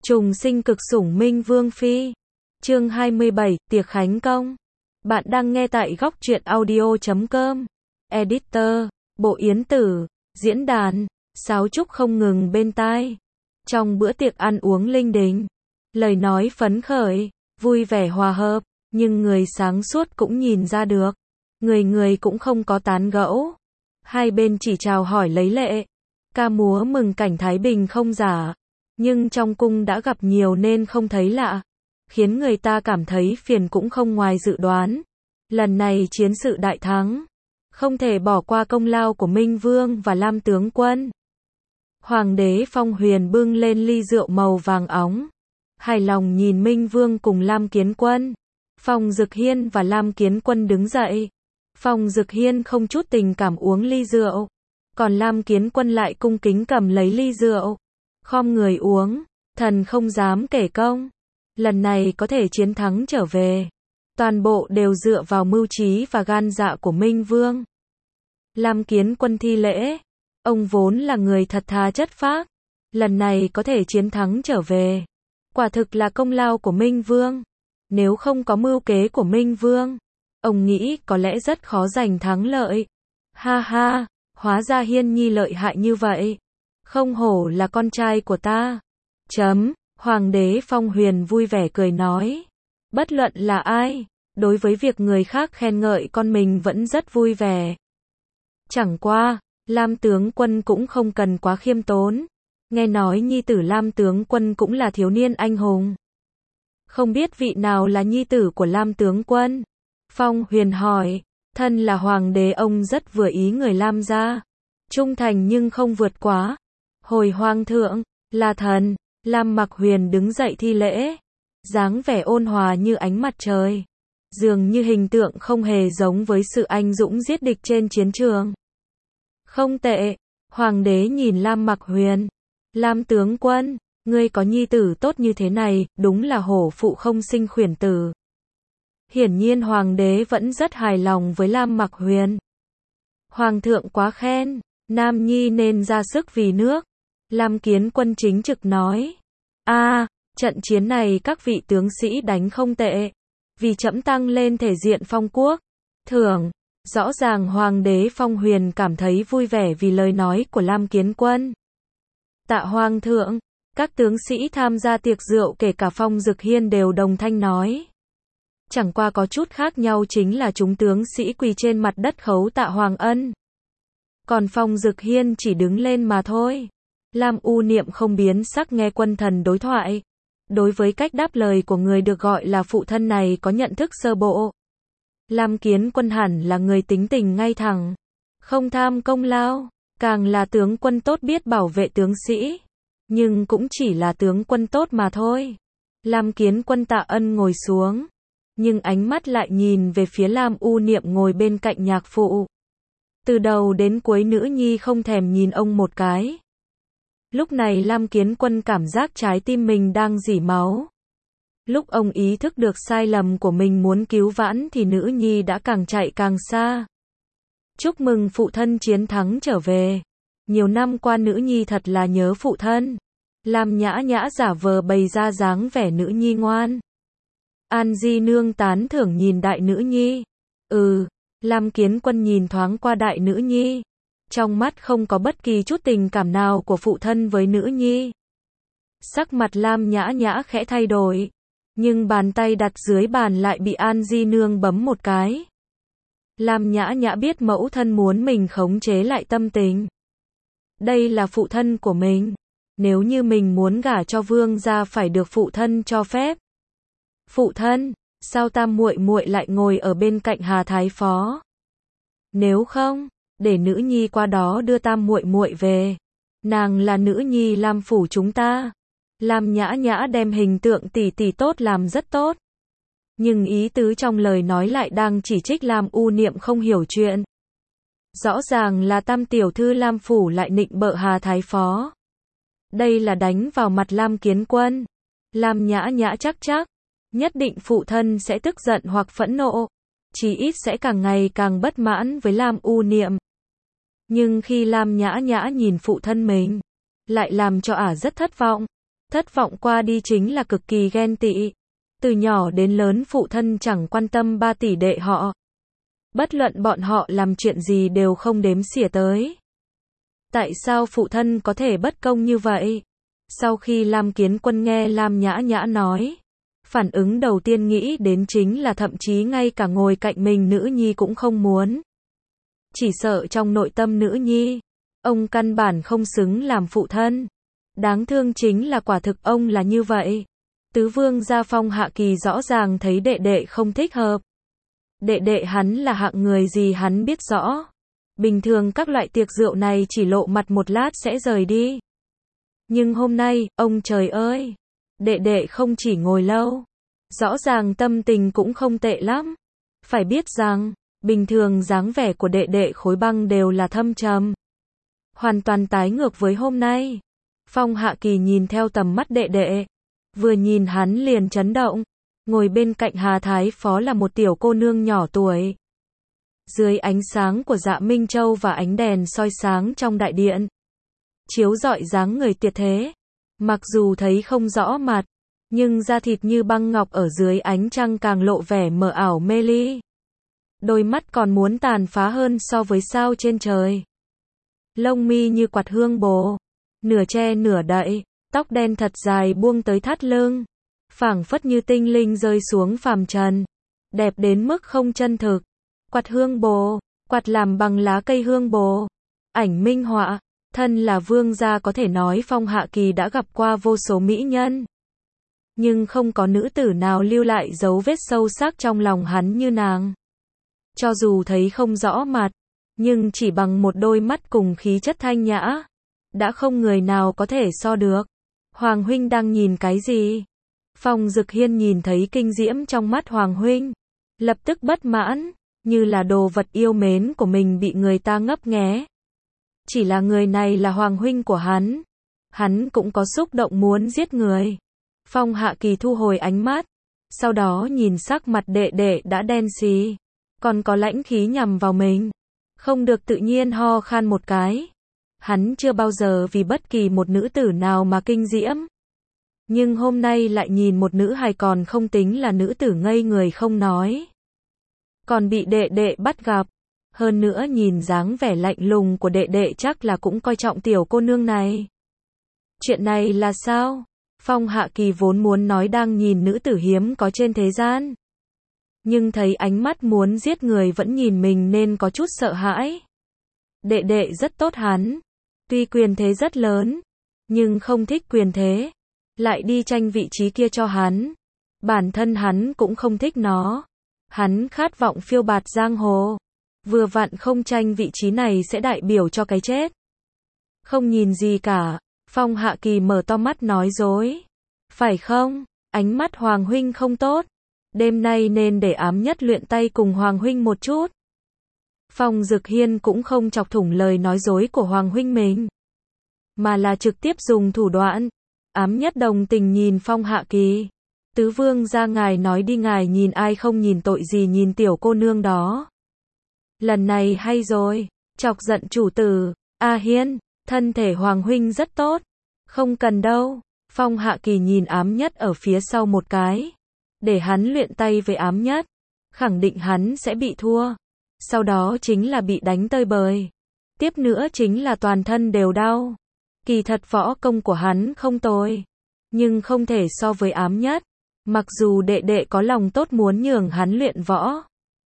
Trùng sinh cực sủng Minh Vương Phi. Chương 27, tiệc khánh công. Bạn đang nghe tại góc truyện audio.com. Editor, Bộ Yến Tử, diễn đàn, sáo trúc không ngừng bên tai. Trong bữa tiệc ăn uống linh đình, lời nói phấn khởi, vui vẻ hòa hợp, nhưng người sáng suốt cũng nhìn ra được. Người người cũng không có tán gẫu. Hai bên chỉ chào hỏi lấy lệ. Ca múa mừng cảnh Thái Bình không giả. Nhưng trong cung đã gặp nhiều nên không thấy lạ. Khiến người ta cảm thấy phiền cũng không ngoài dự đoán. Lần này chiến sự đại thắng. Không thể bỏ qua công lao của Minh Vương và Lam tướng quân. Hoàng đế Phong Huyền bưng lên ly rượu màu vàng óng. Hài lòng nhìn Minh Vương cùng Lam Kiến Quân. Phong Dực Hiên và Lam Kiến Quân đứng dậy. Phong Dực Hiên không chút tình cảm uống ly rượu. Còn Lam Kiến Quân lại cung kính cầm lấy ly rượu. Khom người uống, thần không dám kể công. Lần này có thể chiến thắng trở về. Toàn bộ đều dựa vào mưu trí và gan dạ của Minh Vương. Lam Kiến Quân thi lễ. Ông vốn là người thật thà chất phác. Lần này có thể chiến thắng trở về. Quả thực là công lao của Minh Vương. Nếu không có mưu kế của Minh Vương, ông nghĩ có lẽ rất khó giành thắng lợi. Ha ha, hóa ra Hiên Nhi lợi hại như vậy. Không hổ là con trai của ta. Hoàng đế Phong Huyền vui vẻ cười nói. Bất luận là ai, đối với việc người khác khen ngợi con mình vẫn rất vui vẻ. Chẳng qua, Lam tướng quân cũng không cần quá khiêm tốn. Nghe nói nhi tử Lam tướng quân cũng là thiếu niên anh hùng. Không biết vị nào là nhi tử của Lam tướng quân? Phong Huyền hỏi. Thân là hoàng đế, ông rất vừa ý người Lam gia. Trung thành nhưng không vượt quá. Hồi hoàng thượng, là thần. Lam Mặc Huyền đứng dậy thi lễ. Dáng vẻ ôn hòa như ánh mặt trời. Dường như hình tượng không hề giống với sự anh dũng giết địch trên chiến trường. Không tệ. Hoàng đế nhìn Lam Mặc Huyền. Lam tướng quân, ngươi có nhi tử tốt như thế này, đúng là hổ phụ không sinh khuyển tử. Hiển nhiên hoàng đế vẫn rất hài lòng với Lam Mặc Huyền. Hoàng thượng quá khen, nam nhi nên ra sức vì nước. Lam Kiến Quân chính trực nói. Trận chiến này các vị tướng sĩ đánh không tệ. Vì trẫm tăng lên thể diện phong quốc. Thưởng, rõ ràng hoàng đế Phong Huyền cảm thấy vui vẻ vì lời nói của Lam Kiến Quân. Tạ hoàng thượng, các tướng sĩ tham gia tiệc rượu kể cả Phong Dực Hiên đều đồng thanh nói. Chẳng qua có chút khác nhau chính là chúng tướng sĩ quỳ trên mặt đất khấu tạ hoàng ân. Còn Phong Dực Hiên chỉ đứng lên mà thôi. Lam U Niệm không biến sắc nghe quân thần đối thoại. Đối với cách đáp lời của người được gọi là phụ thân này có nhận thức sơ bộ. Lam Kiến Quân hẳn là người tính tình ngay thẳng. Không tham công lao. Càng là tướng quân tốt biết bảo vệ tướng sĩ. Nhưng cũng chỉ là tướng quân tốt mà thôi. Lam Kiến Quân tạ ân ngồi xuống. Nhưng ánh mắt lại nhìn về phía Lam U Niệm ngồi bên cạnh nhạc phụ. Từ đầu đến cuối nữ nhi không thèm nhìn ông một cái. Lúc này Lam Kiến Quân cảm giác trái tim mình đang rỉ máu. Lúc ông ý thức được sai lầm của mình muốn cứu vãn thì nữ nhi đã càng chạy càng xa. Chúc mừng phụ thân chiến thắng trở về. Nhiều năm qua nữ nhi thật là nhớ phụ thân. Lam Nhã Nhã giả vờ bày ra dáng vẻ nữ nhi ngoan. An Di Nương tán thưởng nhìn đại nữ nhi. Lam Kiến Quân nhìn thoáng qua đại nữ nhi. Trong mắt không có bất kỳ chút tình cảm nào của phụ thân với nữ nhi. Sắc mặt Lam Nhã Nhã khẽ thay đổi. Nhưng bàn tay đặt dưới bàn lại bị An Di Nương bấm một cái. Lam Nhã Nhã biết mẫu thân muốn mình khống chế lại tâm tình. Đây là phụ thân của mình. Nếu như mình muốn gả cho vương gia phải được phụ thân cho phép. Phụ thân, sao tam muội muội lại ngồi ở bên cạnh Hà Thái Phó? Nếu không, để nữ nhi qua đó đưa tam muội muội về. Nàng là nữ nhi Lam phủ chúng ta. Lam Nhã Nhã đem hình tượng tỷ tỷ tốt làm rất tốt. Nhưng ý tứ trong lời nói lại đang chỉ trích Lam U Niệm không hiểu chuyện. Rõ ràng là tam tiểu thư Lam phủ lại nịnh bợ Hà Thái Phó. Đây là đánh vào mặt Lam Kiến Quân. Lam Nhã Nhã chắc nhất định phụ thân sẽ tức giận hoặc phẫn nộ. Chí ít sẽ càng ngày càng bất mãn với Lam U Niệm. Nhưng khi Lam Nhã Nhã nhìn phụ thân mình, lại làm cho ả rất thất vọng. Thất vọng qua đi chính là cực kỳ ghen tị. Từ nhỏ đến lớn phụ thân chẳng quan tâm 3 tỷ đệ họ. Bất luận bọn họ làm chuyện gì đều không đếm xỉa tới. Tại sao phụ thân có thể bất công như vậy? Sau khi Lam Kiến Quân nghe Lam Nhã Nhã nói, phản ứng đầu tiên nghĩ đến chính là thậm chí ngay cả ngồi cạnh mình nữ nhi cũng không muốn. Chỉ sợ trong nội tâm nữ nhi, ông căn bản không xứng làm phụ thân. Đáng thương chính là quả thực ông là như vậy. Tứ vương gia Phong Hạ Kỳ rõ ràng thấy đệ đệ không thích hợp. Đệ đệ hắn là hạng người gì hắn biết rõ. Bình thường các loại tiệc rượu này chỉ lộ mặt một lát sẽ rời đi. Nhưng hôm nay, ông trời ơi! Đệ đệ không chỉ ngồi lâu. Rõ ràng tâm tình cũng không tệ lắm. Phải biết rằng, bình thường dáng vẻ của đệ đệ Khối Băng đều là thâm trầm. Hoàn toàn tái ngược với hôm nay. Phong Hạ Kỳ nhìn theo tầm mắt đệ đệ. Vừa nhìn hắn liền chấn động. Ngồi bên cạnh Hà Thái Phó là một tiểu cô nương nhỏ tuổi. Dưới ánh sáng của Dạ Minh Châu và ánh đèn soi sáng trong đại điện, chiếu rọi dáng người tuyệt thế. Mặc dù thấy không rõ mặt, nhưng da thịt như băng ngọc ở dưới ánh trăng càng lộ vẻ mờ ảo mê ly. Đôi mắt còn muốn tàn phá hơn so với sao trên trời. Lông mi như quạt hương bồ, nửa che nửa đậy, tóc đen thật dài buông tới thắt lưng, phảng phất như tinh linh rơi xuống phàm trần, đẹp đến mức không chân thực. Quạt hương bồ, quạt làm bằng lá cây hương bồ, ảnh minh họa. Thân là vương gia có thể nói Phong Hạ Kỳ đã gặp qua vô số mỹ nhân. Nhưng không có nữ tử nào lưu lại dấu vết sâu sắc trong lòng hắn như nàng. Cho dù thấy không rõ mặt, nhưng chỉ bằng một đôi mắt cùng khí chất thanh nhã, đã không người nào có thể so được. Hoàng huynh đang nhìn cái gì? Phong Dực Hiên nhìn thấy kinh diễm trong mắt Hoàng huynh, lập tức bất mãn, như là đồ vật yêu mến của mình bị người ta ngấp nghé. Chỉ là người này là Hoàng huynh của hắn cũng có xúc động muốn giết người. Phong Hạ Kỳ thu hồi ánh mắt, sau đó nhìn sắc mặt đệ đệ đã đen xì, còn có lãnh khí nhằm vào mình. Không được tự nhiên ho khan một cái. Hắn chưa bao giờ vì bất kỳ một nữ tử nào mà kinh diễm. Nhưng hôm nay lại nhìn một nữ hài còn không tính là nữ tử ngây người không nói. Còn bị đệ đệ bắt gặp. Hơn nữa nhìn dáng vẻ lạnh lùng của đệ đệ chắc là cũng coi trọng tiểu cô nương này. Chuyện này là sao? Phong Hạ Kỳ vốn muốn nói đang nhìn nữ tử hiếm có trên thế gian. Nhưng thấy ánh mắt muốn giết người vẫn nhìn mình nên có chút sợ hãi. Đệ đệ rất tốt hắn. Tuy quyền thế rất lớn, nhưng không thích quyền thế. Lại đi tranh vị trí kia cho hắn. Bản thân hắn cũng không thích nó. Hắn khát vọng phiêu bạt giang hồ. Vừa vặn không tranh vị trí này sẽ đại biểu cho cái chết. Không nhìn gì cả. Phong Hạ Kỳ mở to mắt nói dối. Phải không? Ánh mắt Hoàng huynh không tốt. Đêm nay nên để Ám Nhất luyện tay cùng Hoàng huynh một chút. Phong Dực Hiên cũng không chọc thủng lời nói dối của Hoàng huynh mình, mà là trực tiếp dùng thủ đoạn. Ám Nhất đồng tình nhìn Phong Hạ Kỳ. Tứ vương gia ngài nói đi, ngài nhìn ai không nhìn tội gì nhìn tiểu cô nương đó. Lần này hay rồi, chọc giận chủ tử. A Hiên, thân thể Hoàng huynh rất tốt. Không cần đâu. Phong Hạ Kỳ nhìn Ám Nhất ở phía sau một cái. Để hắn luyện tay với Ám Nhất. Khẳng định hắn sẽ bị thua. Sau đó chính là bị đánh tơi bời. Tiếp nữa chính là toàn thân đều đau. Kỳ thật võ công của hắn không tồi. Nhưng không thể so với Ám Nhất. Mặc dù đệ đệ có lòng tốt muốn nhường hắn luyện võ.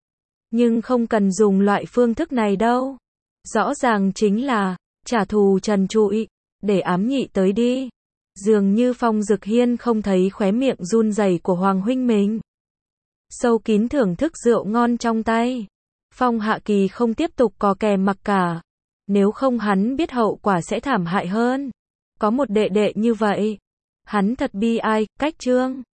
Nhưng không cần dùng loại phương thức này đâu. Rõ ràng chính là trả thù trần trụi. Để Ám Nhị tới đi. Dường như Phong Dực Hiên không thấy khóe miệng run rẩy của Hoàng huynh mình. Sâu kín thưởng thức rượu ngon trong tay. Phong Hạ Kỳ không tiếp tục cò kè mặc cả. Nếu không hắn biết hậu quả sẽ thảm hại hơn. Có một đệ đệ như vậy. Hắn thật bi ai. Cách chương